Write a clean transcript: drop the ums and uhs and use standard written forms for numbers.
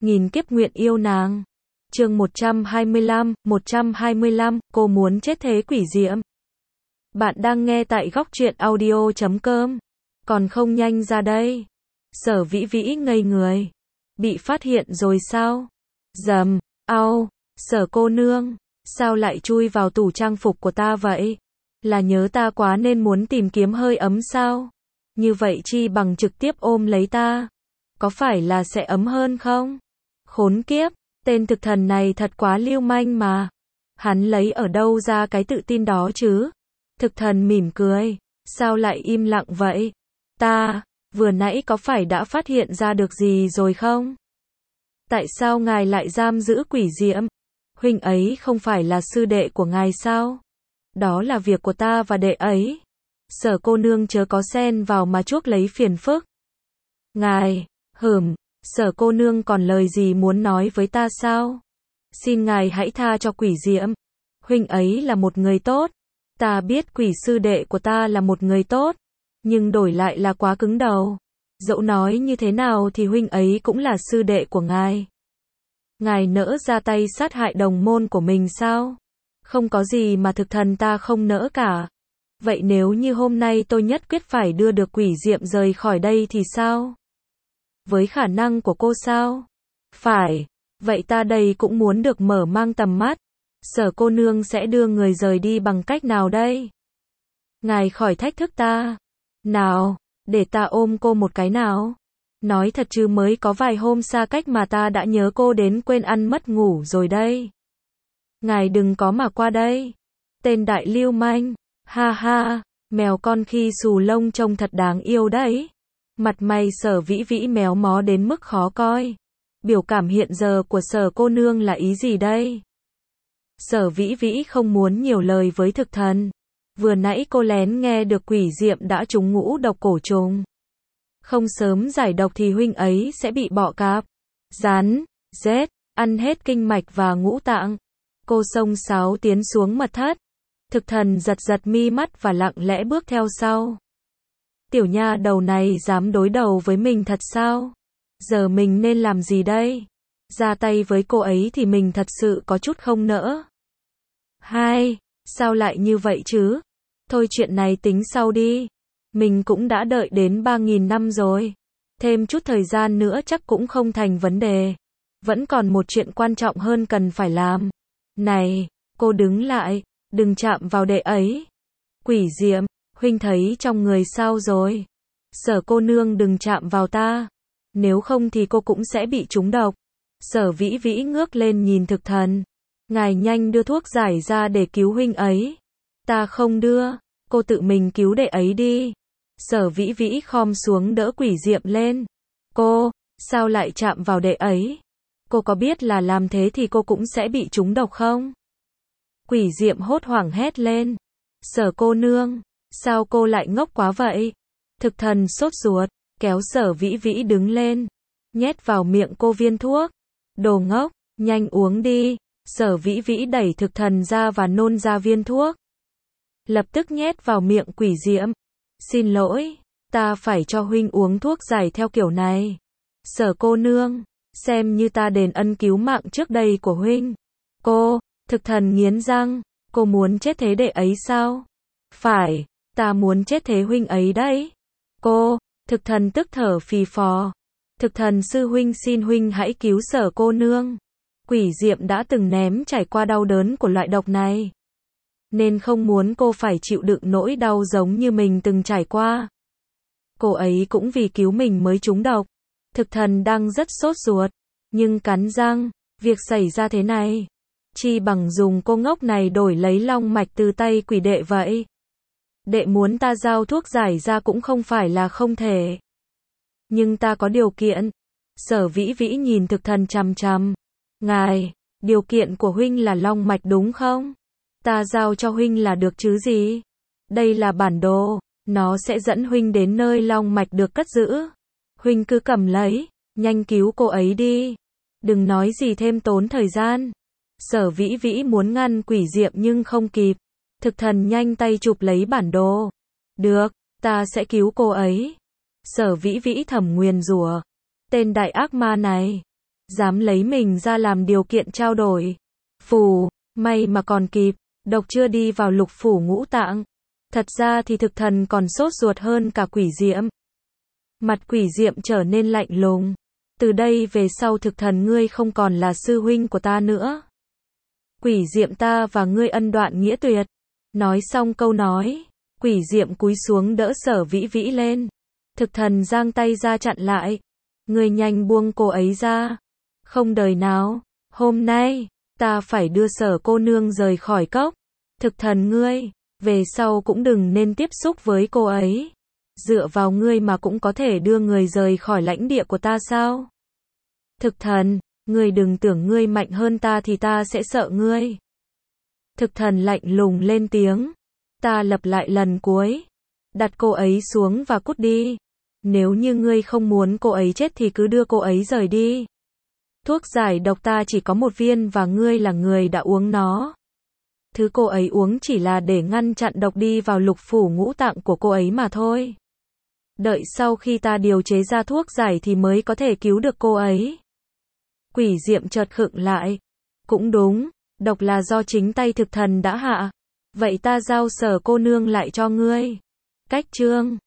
nghìn kiếp nguyện yêu nàng. Chương 125, cô muốn chết thế quỷ diệm. Bạn đang nghe tại góc truyện audio.com. Còn không nhanh ra đây. Sở Vĩ Vĩ ngây người. Bị phát hiện rồi sao? Dầm, au, Sở cô nương, sao lại chui vào tủ trang phục của ta vậy? Là nhớ ta quá nên muốn tìm kiếm hơi ấm sao? Như vậy chi bằng trực tiếp ôm lấy ta. Có phải là sẽ ấm hơn không? Khốn kiếp, tên thực thần này thật quá lưu manh mà. Hắn lấy ở đâu ra cái tự tin đó chứ? Thực thần mỉm cười, sao lại im lặng vậy? Ta, vừa nãy có phải đã phát hiện ra được gì rồi không? Tại sao ngài lại giam giữ quỷ diệm? Huynh ấy không phải là sư đệ của ngài sao? Đó là việc của ta và đệ ấy. Sở cô nương chớ có xen vào mà chuốc lấy phiền phức. Ngài, Sở cô nương còn lời gì muốn nói với ta sao? Xin ngài hãy tha cho quỷ diệm. Huynh ấy là một người tốt. Ta biết quỷ sư đệ của ta là một người tốt. Nhưng đổi lại là quá cứng đầu. Dẫu nói như thế nào thì huynh ấy cũng là sư đệ của ngài. Ngài nỡ ra tay sát hại đồng môn của mình sao? Không có gì mà thực thần ta không nỡ cả. Vậy nếu như hôm nay tôi nhất quyết phải đưa được quỷ diệm rời khỏi đây thì sao? Với khả năng của cô sao? Phải, vậy ta đây cũng muốn được mở mang tầm mắt. Sở cô nương sẽ đưa người rời đi bằng cách nào đây? Ngài khỏi thách thức ta. Nào, để ta ôm cô một cái nào. Nói thật chứ mới có vài hôm xa cách mà ta đã nhớ cô đến quên ăn mất ngủ rồi đây. Ngài đừng có mà qua đây. Tên đại lưu manh. Ha ha, mèo con khi xù lông trông thật đáng yêu đấy. Mặt mày Sở Vĩ Vĩ méo mó đến mức khó coi. Biểu cảm hiện giờ của Sở cô nương là ý gì đây? Sở Vĩ Vĩ không muốn nhiều lời với thực thần. Vừa nãy cô lén nghe được quỷ diệm đã trúng ngũ độc cổ trùng. Không sớm giải độc thì huynh ấy sẽ bị bọ cạp, rắn, rết, ăn hết kinh mạch và ngũ tạng. Cô xông xáo tiến xuống mật thất. Thực thần giật giật mi mắt và lặng lẽ bước theo sau. Tiểu nha đầu này dám đối đầu với mình thật sao? Giờ mình nên làm gì đây? Ra tay với cô ấy thì mình thật sự có chút không nỡ. Hai, sao lại như vậy chứ? Thôi chuyện này tính sau đi. Mình cũng đã đợi đến 3.000 năm rồi. Thêm chút thời gian nữa chắc cũng không thành vấn đề. Vẫn còn một chuyện quan trọng hơn cần phải làm. Này, cô đứng lại, đừng chạm vào đệ ấy. Quỷ diệm, huynh thấy trong người sao rồi? Sở cô nương đừng chạm vào ta. Nếu không thì cô cũng sẽ bị trúng độc. Sở Vĩ Vĩ ngước lên nhìn thực thần. Ngài nhanh đưa thuốc giải ra để cứu huynh ấy. Ta không đưa, cô tự mình cứu đệ ấy đi. Sở Vĩ Vĩ khom xuống đỡ quỷ diệm lên. Cô, sao lại chạm vào đệ ấy? Cô có biết là làm thế thì cô cũng sẽ bị trúng độc không? Quỷ diệm hốt hoảng hét lên. Sở cô nương, sao cô lại ngốc quá vậy? Thực thần sốt ruột, kéo Sở Vĩ Vĩ đứng lên. Nhét vào miệng cô viên thuốc. Đồ ngốc, nhanh uống đi. Sở Vĩ Vĩ đẩy thực thần ra và nôn ra viên thuốc. Lập tức nhét vào miệng quỷ diệm. Xin lỗi, ta phải cho huynh uống thuốc giải theo kiểu này. Sở cô nương, xem như ta đền ân cứu mạng trước đây của huynh. Cô, thực thần nghiến răng, cô muốn chết thế đệ ấy sao? Phải, ta muốn chết thế huynh ấy đấy. Cô, thực thần tức thở phì phò. Thực thần sư huynh xin huynh hãy cứu Sở cô nương. Quỷ diệm đã từng nếm trải qua đau đớn của loại độc này. Nên không muốn cô phải chịu đựng nỗi đau giống như mình từng trải qua. Cô ấy cũng vì cứu mình mới trúng độc. Thực thần đang rất sốt ruột, nhưng cắn răng, việc xảy ra thế này. Chi bằng dùng cô ngốc này đổi lấy long mạch từ tay quỷ đệ vậy. Đệ muốn ta giao thuốc giải ra cũng không phải là không thể. Nhưng ta có điều kiện. Sở Vĩ Vĩ nhìn thực thần chằm chằm. Ngài, điều kiện của huynh là long mạch đúng không? Ta giao cho huynh là được chứ gì? Đây là bản đồ, nó sẽ dẫn huynh đến nơi long mạch được cất giữ. Huynh cứ cầm lấy, nhanh cứu cô ấy đi. Đừng nói gì thêm tốn thời gian. Sở Vĩ Vĩ muốn ngăn quỷ diệm nhưng không kịp. Thực thần nhanh tay chụp lấy bản đồ. Được, ta sẽ cứu cô ấy. Sở Vĩ Vĩ thầm nguyền rủa. Tên đại ác ma này. dám lấy mình ra làm điều kiện trao đổi. Phù, may mà còn kịp, độc chưa đi vào lục phủ ngũ tạng. Thật ra thì thực thần còn sốt ruột hơn cả Quỷ Diệm. Mặt Quỷ Diệm trở nên lạnh lùng. Từ đây về sau thực thần ngươi không còn là sư huynh của ta nữa. Quỷ Diệm ta và ngươi ân đoạn nghĩa tuyệt. Nói xong câu nói, Quỷ Diệm cúi xuống đỡ Sở Vĩ Vĩ lên. Thực thần giang tay ra chặn lại. Ngươi nhanh buông cô ấy ra. Không đời nào, hôm nay, ta phải đưa Sở cô nương rời khỏi cốc. Thực thần ngươi, về sau cũng đừng nên tiếp xúc với cô ấy. Dựa vào ngươi mà cũng có thể đưa người rời khỏi lãnh địa của ta sao? Thực thần, ngươi đừng tưởng ngươi mạnh hơn ta thì ta sẽ sợ ngươi. Thực thần lạnh lùng lên tiếng. Ta lặp lại lần cuối. Đặt cô ấy xuống và cút đi. Nếu như ngươi không muốn cô ấy chết thì cứ đưa cô ấy rời đi. Thuốc giải độc ta chỉ có một viên và ngươi là người đã uống nó. Thứ cô ấy uống chỉ là để ngăn chặn độc đi vào lục phủ ngũ tạng của cô ấy mà thôi. Đợi sau khi ta điều chế ra thuốc giải thì mới có thể cứu được cô ấy. Quỷ Diệm chợt khựng lại. Cũng đúng, độc là do chính tay thực thần đã hạ. Vậy ta giao Sở cô nương lại cho ngươi. Cách chương